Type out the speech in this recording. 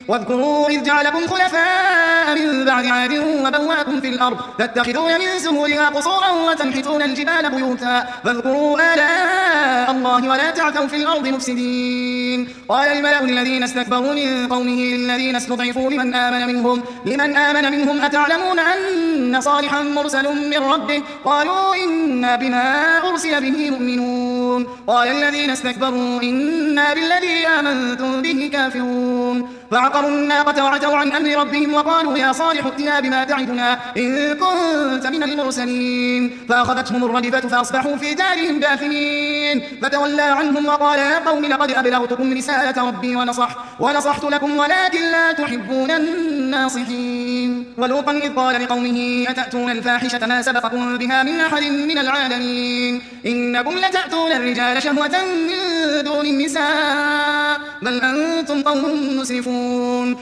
واذكروا إذ جعلكم خلفاء من بعد عاد وبوأكم في الأرض تتخذون من سهولها قصورا وتنحتون الجبال بيوتا فاذكروا آلاء الله ولا تعثوا في الأرض مفسدين. قال الملأ الذين استكبروا من قومه للذين استضعفوا لمن آمن منهم أتعلمون أن صالحا مرسل من ربه قالوا إنا بما أرسل به مؤمنون. قال الذين استكبروا إنا بالذي آمنتم به كافرون. فعقروا الناقة وعتوا عن أمر ربهم وقالوا يا صالح ائتنا بما تعدنا إن كنت من المرسلين. فأخذتهم الرجفة فأصبحوا في دارهم جاثمين. فتولى عنهم وقال يا قوم لقد أبلغتكم رسالة ربي ونصحت لكم ولكن لا تحبون الناصحين. ولوطا إذ قال لقومه أتأتون الفاحشة ما سبقكم بها من أحد من العالمين إنكم لتأتون الرجال شهوة من دون النساء بل أنتم قوم مسرفون.